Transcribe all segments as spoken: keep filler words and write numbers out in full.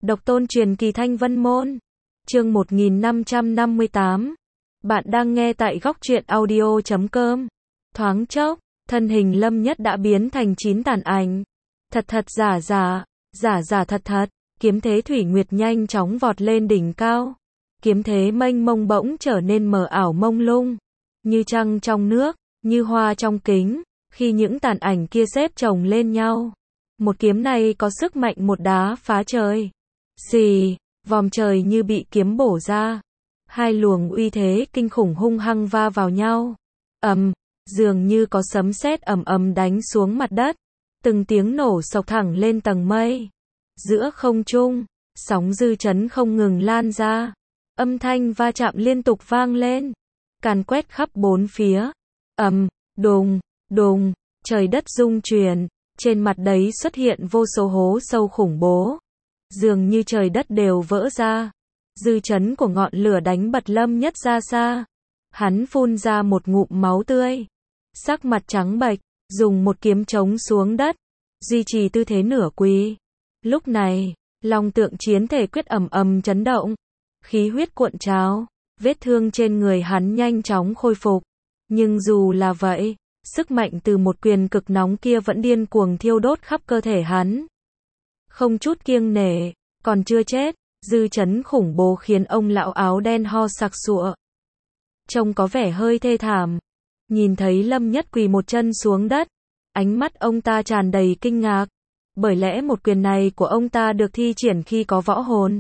Độc tôn truyền kỳ Thanh Vân Môn. Chương một nghìn năm trăm năm mươi tám. Bạn đang nghe tại góc truyện audio chấm com. Thoáng chốc, thân hình Lâm Nhất đã biến thành chín tàn ảnh. Thật thật giả giả, giả giả thật thật, kiếm thế Thủy Nguyệt nhanh chóng vọt lên đỉnh cao. Kiếm thế mênh mông bỗng trở nên mờ ảo mông lung, như trăng trong nước, như hoa trong kính, khi những tàn ảnh kia xếp chồng lên nhau. Một kiếm này có sức mạnh một đá phá trời. Xì, vòm trời như bị kiếm bổ ra. Hai luồng uy thế kinh khủng hung hăng va vào nhau. Ầm, dường như có sấm sét ầm ầm đánh xuống mặt đất. Từng tiếng nổ sộc thẳng lên tầng mây. Giữa không trung, sóng dư chấn không ngừng lan ra. Âm thanh va chạm liên tục vang lên, càn quét khắp bốn phía. Ầm, đùng, đùng, trời đất rung chuyển, trên mặt đấy xuất hiện vô số hố sâu khủng bố. Dường như trời đất đều vỡ ra. Dư chấn của ngọn lửa đánh bật Lâm Nhất ra xa. Hắn phun ra một ngụm máu tươi. Sắc mặt trắng bệch, dùng một kiếm chống xuống đất, duy trì tư thế nửa quỳ. Lúc này, long tượng chiến thể quyết ầm ầm chấn động. Khí huyết cuộn trào, vết thương trên người hắn nhanh chóng khôi phục. Nhưng dù là vậy, sức mạnh từ một quyền cực nóng kia vẫn điên cuồng thiêu đốt khắp cơ thể hắn. Không chút kiêng nể, còn chưa chết, dư chấn khủng bố khiến ông lão áo đen ho sặc sụa. Trông có vẻ hơi thê thảm. Nhìn thấy Lâm Nhất quỳ một chân xuống đất, ánh mắt ông ta tràn đầy kinh ngạc. Bởi lẽ một quyền này của ông ta được thi triển khi có võ hồn.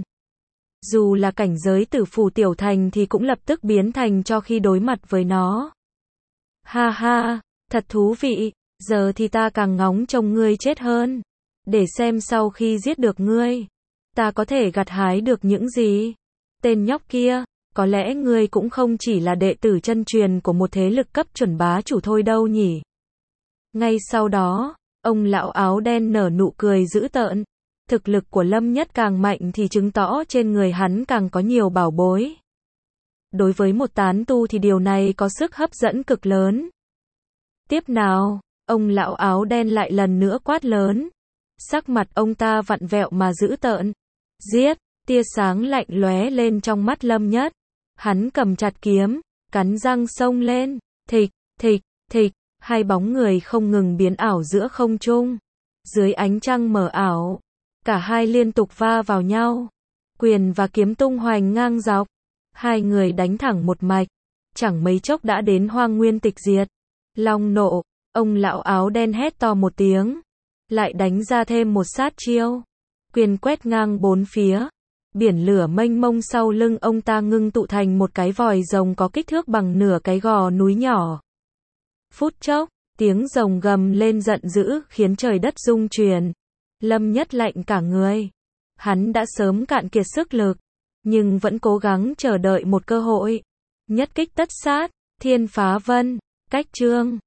Dù là cảnh giới tử phù tiểu thành thì cũng lập tức biến thành cho khi đối mặt với nó. Ha ha, thật thú vị, giờ thì ta càng ngóng trông ngươi chết hơn. Để xem sau khi giết được ngươi, ta có thể gặt hái được những gì. Tên nhóc kia, có lẽ ngươi cũng không chỉ là đệ tử chân truyền của một thế lực cấp chuẩn bá chủ thôi đâu nhỉ. Ngay sau đó, ông lão áo đen nở nụ cười dữ tợn. Thực lực của Lâm Nhất càng mạnh thì chứng tỏ trên người hắn càng có nhiều bảo bối. Đối với một tán tu thì điều này có sức hấp dẫn cực lớn. Tiếp nào, ông lão áo đen lại lần nữa quát lớn. Sắc mặt ông ta vặn vẹo mà dữ tợn. Giết, tia sáng lạnh lóe lên trong mắt Lâm Nhất. Hắn cầm chặt kiếm, cắn răng xông lên. Thịch, thịch, thịch, hai bóng người không ngừng biến ảo giữa không trung. Dưới ánh trăng mờ ảo, cả hai liên tục va vào nhau. Quyền và kiếm tung hoành ngang dọc. Hai người đánh thẳng một mạch. Chẳng mấy chốc đã đến hoang nguyên tịch diệt. Long nộ, ông lão áo đen hét to một tiếng. Lại đánh ra thêm một sát chiêu. Quyền quét ngang bốn phía. Biển lửa mênh mông sau lưng ông ta ngưng tụ thành một cái vòi rồng có kích thước bằng nửa cái gò núi nhỏ. Phút chốc, tiếng rồng gầm lên giận dữ khiến trời đất rung chuyển. Lâm Nhất lạnh cả người. Hắn đã sớm cạn kiệt sức lực, nhưng vẫn cố gắng chờ đợi một cơ hội. Nhất kích tất sát, thiên phá vân, cách chương.